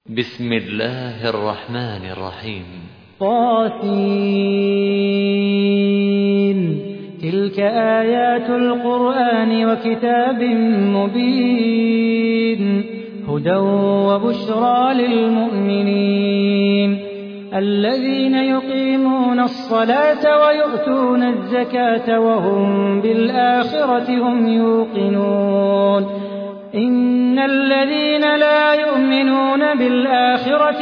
بسم الله الرحمن الرحيم. طاسين. تلك آيات القرآن وكتاب مبين هدى وبشرى للمؤمنين الذين يقيمون الصلاة ويؤتون الزكاة وهم بالآخرة هم يوقنون إن الذين لا يؤمنون بالآخرة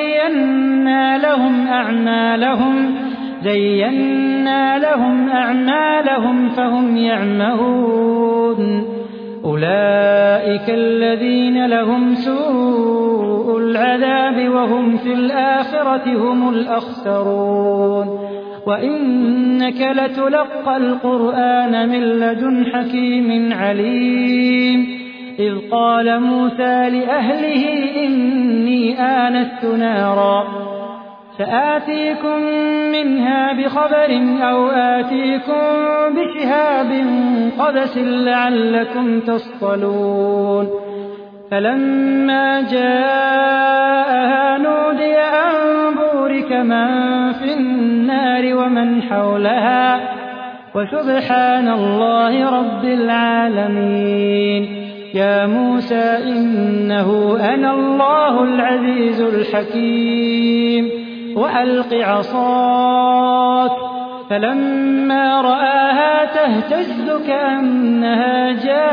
زينا لهم أعمالهم فهم يعمهون أولئك الذين لهم سوء العذاب وهم في الآخرة هم الأخسرون وإنك لتلقى القرآن من لدن حكيم عليم إذ قال موسى لأهله إني آنست نارا سآتيكم منها بخبر أو آتيكم بشهاب قبس لعلكم تصطلون فلما جاءها نودي أن بورك من في النار ومن حولها وسبحان الله رب العالمين يا موسى إنه أنا الله العزيز الحكيم وألق عصاك فلما رآها تهتز كأنها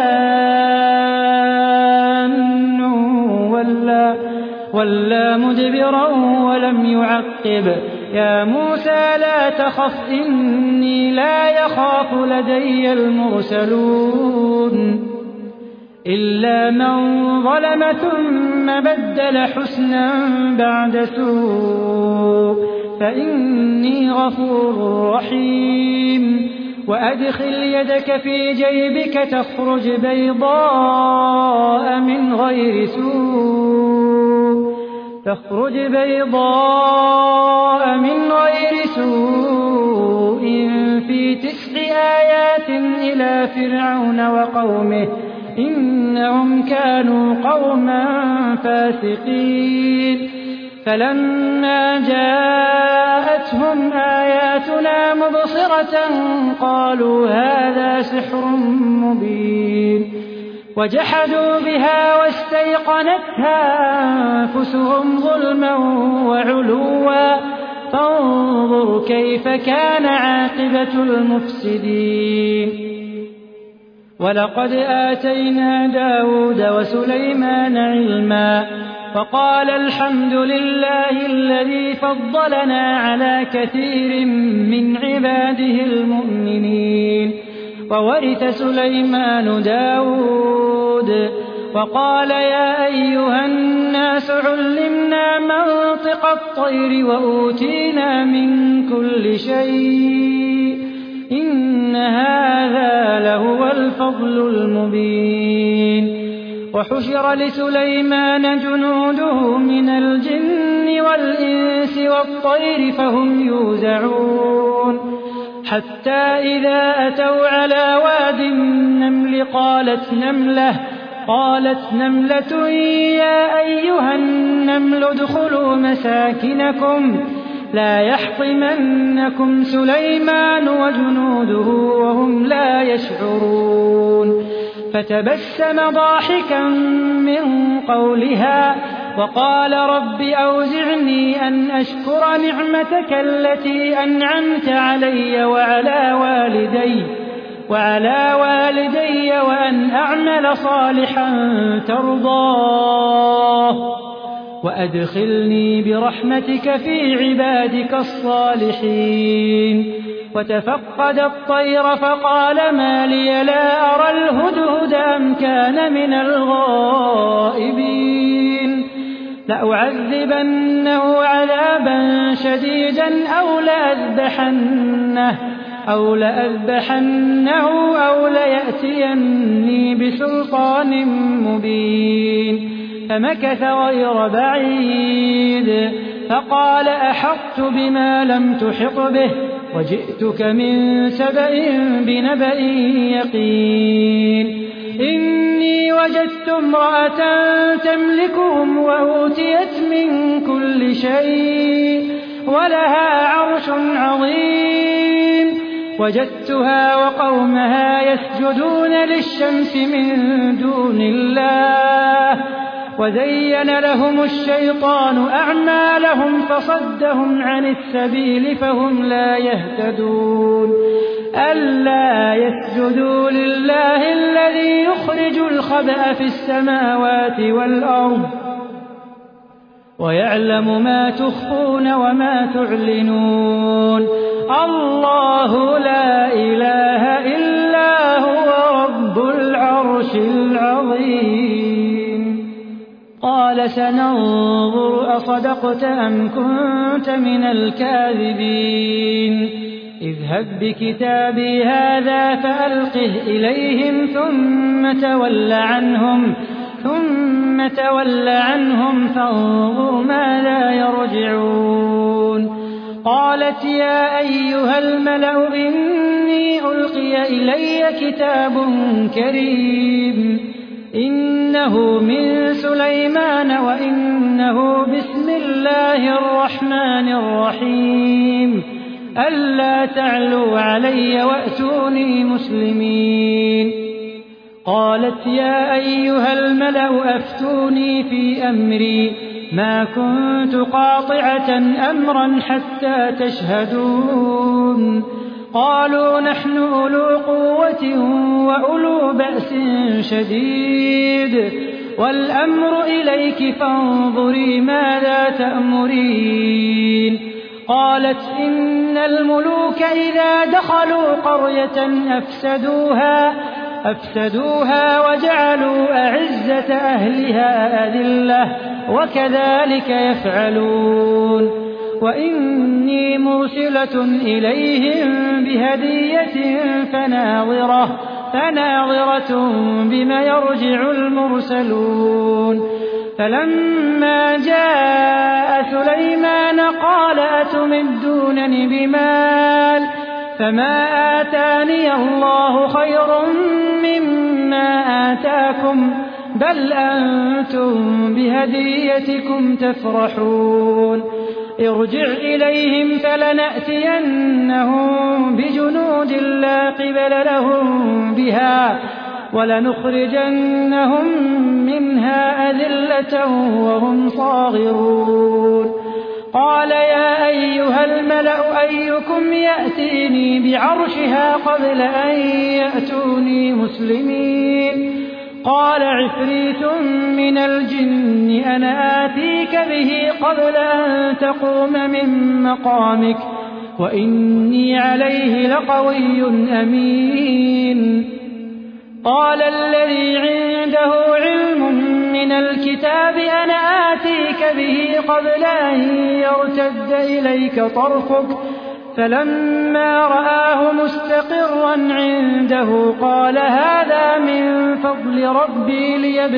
جان ولا مدبرا ولم يعقب يا موسى لا تخف إني لا يخاف لدي المرسلون إلا من ظلم ثم بدل حسنا بعد سوء فإني غفور رحيم وأدخل يدك في جيبك تخرج بيضاء من غير سوء في 9 آيات إلى فرعون وقومه إنهم كانوا قوما فاسقين فلما جاءتهم آياتنا مبصرة قالوا هذا سحر مبين وجحدوا بها واستيقنتها أنفسهم ظلما وعلوا فانظر كيف كان عاقبة المفسدين ولقد آتينا داود وسليمان علما وقال الحمد لله الذي فضلنا على كثير من عباده المؤمنين وورث سليمان داود وقال يا أيها الناس علمنا منطق الطير وأوتينا من كل شيء إن هذا لهو الفضل المبين وحشر لسليمان جنوده من الجن والإنس والطير فهم يوزعون حتى إذا أتوا على واد النمل قالت نملة يا أيها النمل ادخلوا مساكنكم لا يحطمنكم سليمان وجنوده وهم لا يشعرون فتبسم ضاحكا من قولها وقال رب أوزعني أن أشكر نعمتك التي أنعمت علي وعلى والدي وأن أعمل صالحا ترضاه وأدخلني برحمتك في عبادك الصالحين وتفقد الطير فقال ما لي لا أرى الهدهد أم كان من الغائبين لأعذبنه عذابا شديدا أو لأذبحنه أو ليأتيني بسلطان مبين فمكث غير بعيد فقال أحطت بما لم تحط به وجئتك من سبأ بنبأ يقين إني وجدت امرأة تملكهم وأوتيت شيء ولها عرش عظيم وجدتها وقومها يسجدون للشمس من دون الله وزين لهم الشيطان أعمالهم فصدهم عن السبيل فهم لا يهتدون ألا يسجدوا لله الذي يخرج الخبأ في السماوات والأرض ويعلم ما تخفون وما تعلنون الله لا إله إلا هو رب العرش العظيم قال سننظر أصدقت أم كنت من الكاذبين اذهب بكتابي هذا فألقه إليهم ثم تول عنهم فانظر ماذا يرجعون قالت يا أيها الملأ إني ألقي إلي كتاب كريم إنه من سليمان وإنه بسم الله الرحمن الرحيم ألا تعلوا علي وأتوني مسلمين قالت يا أيها الملأ أفتوني في أمري ما كنت قاطعة أمرا حتى تشهدون قالوا نحن أولو قوة وأولو بأس شديد والأمر إليك فانظري ماذا تأمرين قالت إن الملوك إذا دخلوا قرية أفسدوها وجعلوا أعزة أهلها أذلة وكذلك يفعلون وإني مرسلة إليهم بهدية فناظرة بما يرجع المرسلون فلما جاء سليمان قال أتمدونني بمال فما آتاني الله خير مما آتاكم بل أنتم بهديتكم تفرحون ارجع إليهم فلنأتينهم بجنود لا قبل لهم بها ولنخرجنهم منها أذلة وهم صاغرون قال يا أيها الملأ أيكم يأتيني بعرشها قبل أن يأتوني مسلمين قال عفريت من الجن أنا آتيك به قبل أن تقوم من مقامك وإني عليه لقوي أمين قال الذي عنده علم من الكتاب أنا آتيك به قبل أن يرتد إليك طرفك فلما رآه مستقرا عنده قال هذا من فضل ربي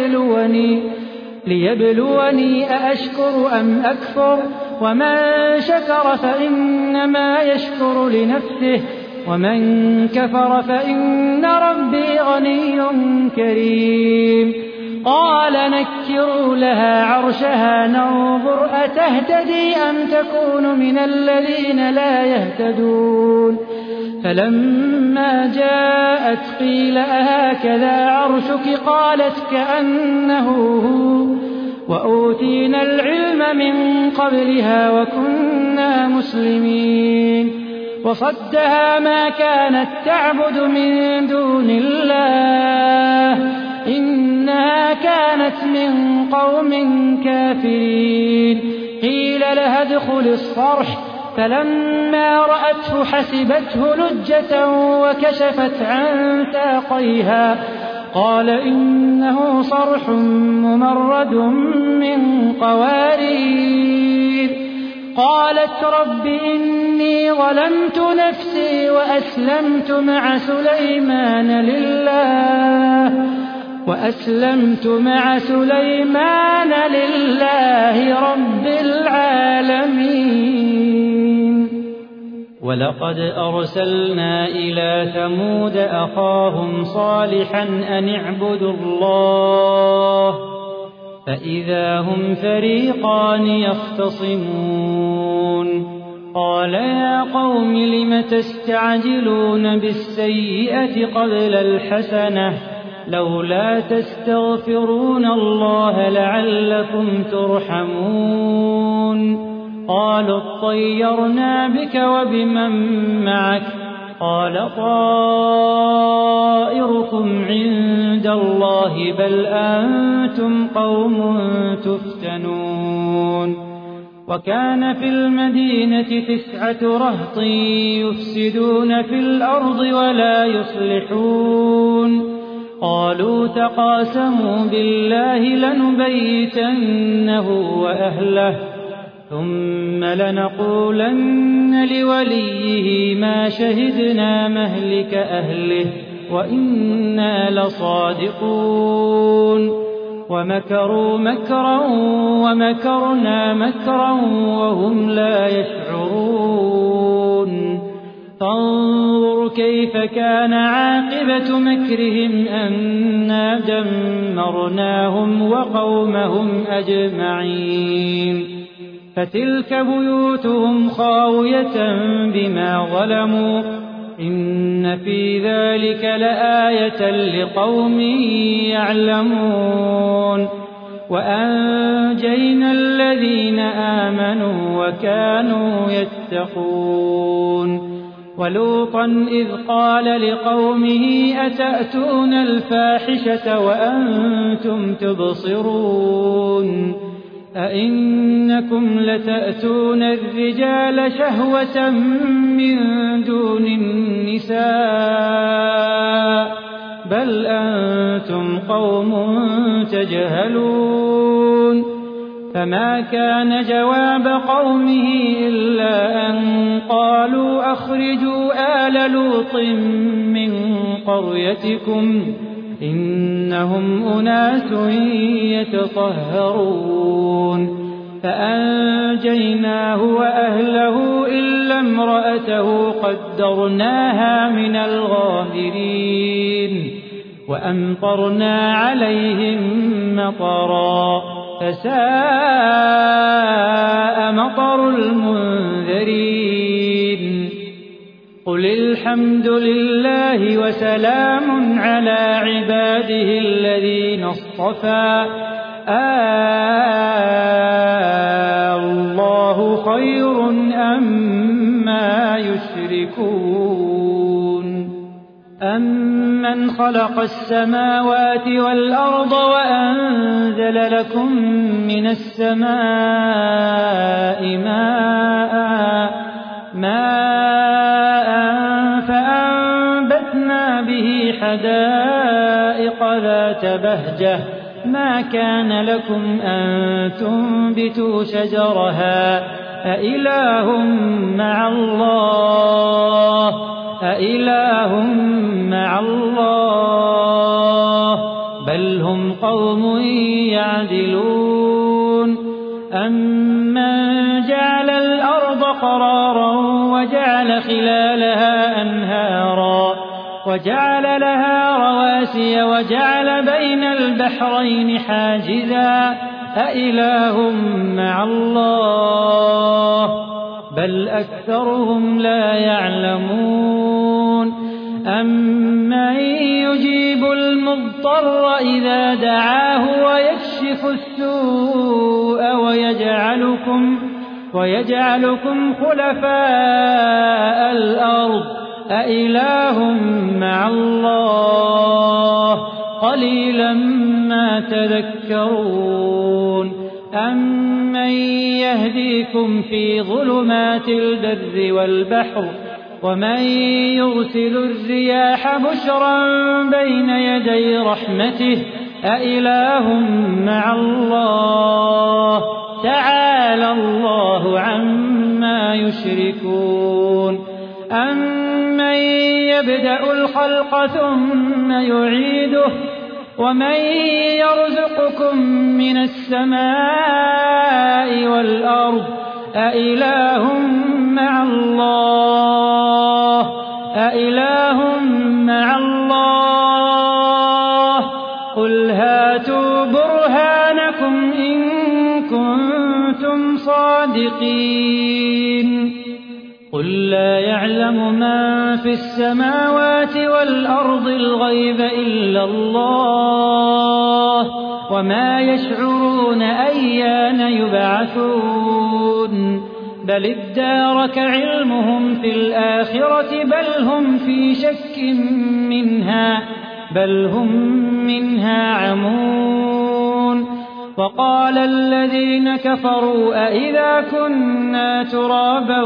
ليبلوني أأشكر أم أكفر ومن شكر فإنما يشكر لنفسه ومن كفر فإن ربي غني كريم قال نكروا لها عرشها ننظر أتهتدي أم تكون من الذين لا يهتدون فلما جاءت قيل أهكذا عرشك قالت كأنه هو وأوتينا العلم من قبلها وكنا مسلمين وصدها ما كانت تعبد من دون الله إنها كانت من قوم كافرين قيل لها ادخل الصرح فلما رأته حسبته لجة وكشفت عن ساقيها قال إنه صرح ممرد من قوارير قالت رب إني ظلمت نفسي وأسلمت مع سليمان لله رب العالمين ولقد أرسلنا إلى ثمود أخاهم صالحا أن اعبدوا الله فإذا هم فريقان يختصمون قال يا قوم لم تستعجلون بالسيئة قبل الحسنة لولا تستغفرون الله لعلكم ترحمون قالوا اطيرنا بك وبمن معك قال طائركم عند الله بل أنتم قوم تفتنون وكان في المدينة 9 رهط يفسدون في الأرض ولا يصلحون قالوا تقاسموا بالله لنبيتنه وأهله ثم لنقولن لوليه ما شهدنا مهلك أهله وإنا لصادقون ومكروا مكرا ومكرنا مكرا وهم لا يشعرون فانظر كيف كان عاقبة مكرهم أنا دمرناهم وقومهم أجمعين فتلك بيوتهم خاوية بما ظلموا إن في ذلك لآية لقوم يعلمون وأنجينا الذين آمنوا وكانوا يتقون ولوطا إذ قال لقومه أتأتون الفاحشة وأنتم تبصرون أئنكم لتأتون الرجال شهوة من دون النساء بل أنتم قوم تجهلون فما كان جواب قومه إلا أن قالوا أخرجوا آل لوط من قريتكم إنهم أناس يتطهرون فأنجيناه وأهله إلا امرأته قدرناها من الغابرين وأمطرنا عليهم مطرا فساء مطر المنذرين قل الحمد لله وسلام على عباده الذين اصطفى الله خير أما يشركون أمن خلق السماوات والأرض وأنزل لكم من السماء ماء فأنبتنا به حدائق ذات بهجة ما كان لكم أن تنبتوا شجرها أإله مع الله بل هم قوم يعدلون أمن جعل الأرض قرارا وجعل خلالها أنهارا وجعل لها رواسي وجعل بين البحرين حاجزا أإله مع الله بل أكثرهم لا يعلمون أمن يجيب المضطر إذا دعاه ويكشف السوء ويجعلكم خلفاء الأرض أإله مع الله قليلا ما تذكرون أمن يهديكم في ظلمات البر والبحر ومن يرسل الرياح بشرا بين يدي رحمته أإله مع الله تعالى الله عما يشركون أمن يبدأ الخلق ثم يعيده ومن يرزقكم من السماء والأرض أإله مع الله قل هاتوا برهانكم صادقين قل لا يعلم من في السماوات والأرض الغيب إلا الله وما يشعرون أيان يبعثون بل ادارك علمهم في الآخرة بل هم منها عمون وقال الذين كفروا أئذا كنا ترابا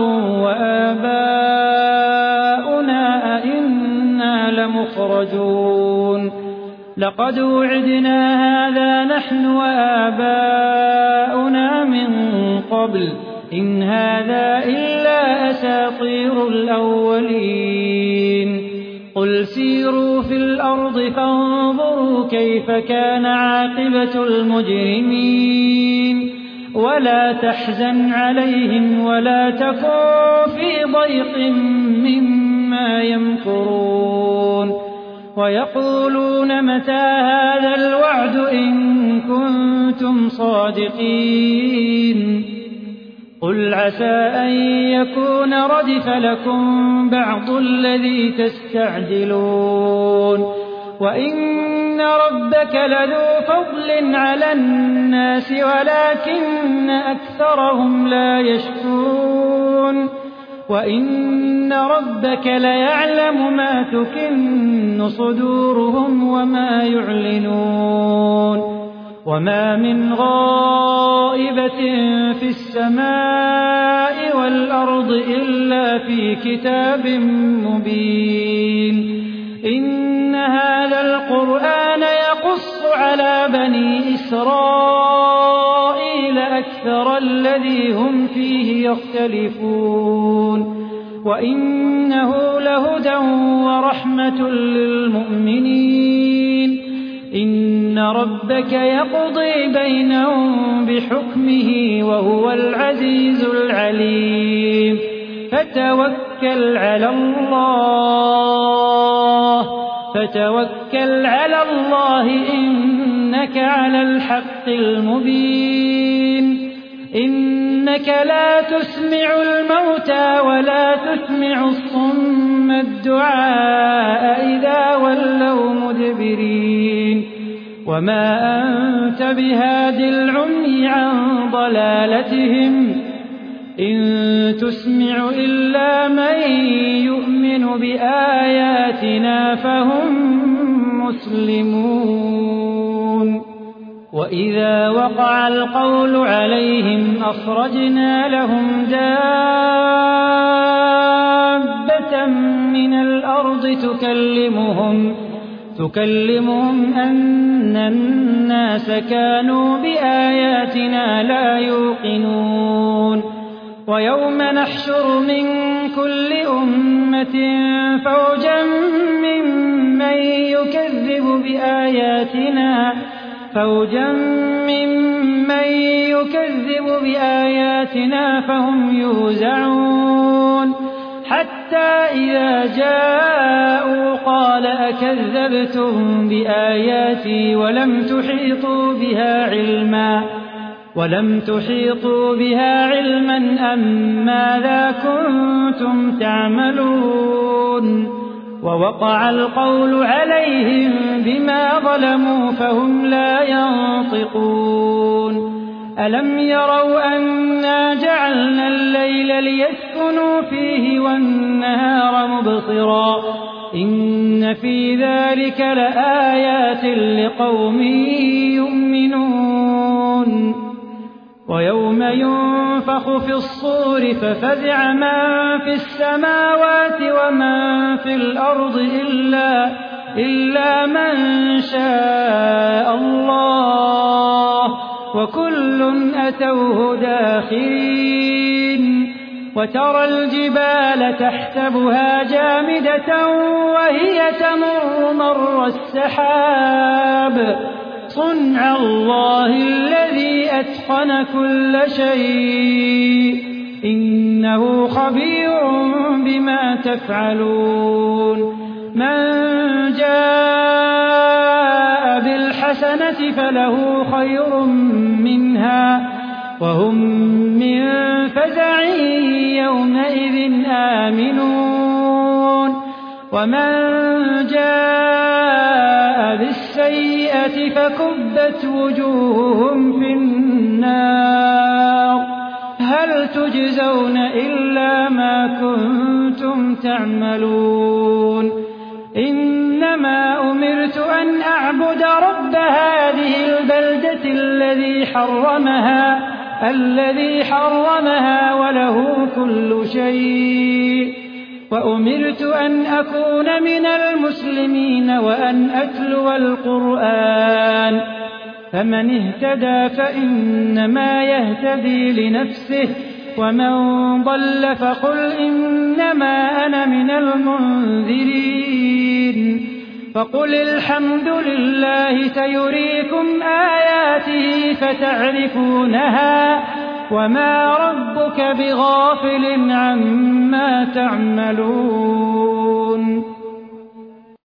وآباؤنا أئنا لمخرجون لقد وعدنا هذا نحن وآباؤنا من قبل إن هذا إلا أساطير الأولين قل سيروا في الأرض فانظروا كيف كان عاقبة المجرمين ولا تحزن عليهم ولا تكن في ضيق مما يمكرون ويقولون متى هذا الوعد إن كنتم صادقين قل عسى أن يكون ردف لكم بعض الذي تستعجلون وإن ربك لذو فضل على الناس ولكن أكثرهم لا يشكرون وإن ربك ليعلم ما تكن صدورهم وما يعلنون وما من غائبة في السماء والأرض إلا في كتاب مبين إن هذا القرآن يقص على بني إسرائيل أكثر الذي هم فيه يختلفون وإنه لهدى ورحمة للمؤمنين إن ربك يقضي بينهم بحكمه وهو العزيز العليم فتوكل على الله إنك على الحق المبين إنك لا تسمع الموتى ولا تسمع الصم الدعاء إذا ولوا مدبرين وما أنت بهاد العمي عن ضلالتهم إن تسمع إلا من يؤمن بآياتنا فهم مسلمون وإذا وقع القول عليهم أخرجنا لهم دابة من الأرض تكلمهم أن الناس كانوا بآياتنا لا يوقنون ويوم نحشر من كل أمة فوجا ممن يكذب بآياتنا فهم يوزعون حتى إذا جاءوا قال أكذبتم بآياتي ولم تحيطوا بها علما أم ماذا كنتم تعملون ووقع القول عليهم بما ظلموا فهم لا ينطقون ألم يروا أنا جعلنا الليل ليسكنوا فيه والنهار مبصرا إن في ذلك لآيات لقوم يؤمنون ويوم ينفخ في الصور ففزع من في السماوات ومن في الأرض إلا من شاء الله وكل أتوه داخرين وترى الجبال تحسبها جامدة وهي تمر مر السحاب صنع الله الذي أتقن كل شيء إنه خبير بما تفعلون من جاء بالحسنة فله خير منها وهم من فزع يومئذ آمنون ومن جاء بالسيئة فكبت وجوههم في النار هل تجزون إلا ما كنتم تعملون إنما أمرت أن أعبد رب هذه البلدة الذي حرمها وله كل شيء وأمرت أن أكون من المسلمين وأن أتلو القرآن فمن اهتدى فإنما يهتدي لنفسه ومن ضل فقل إنما أنا من المنذرين فقل الحمد لله سيريكم آياته فتعرفونها وما ربك بغافل عما تعملون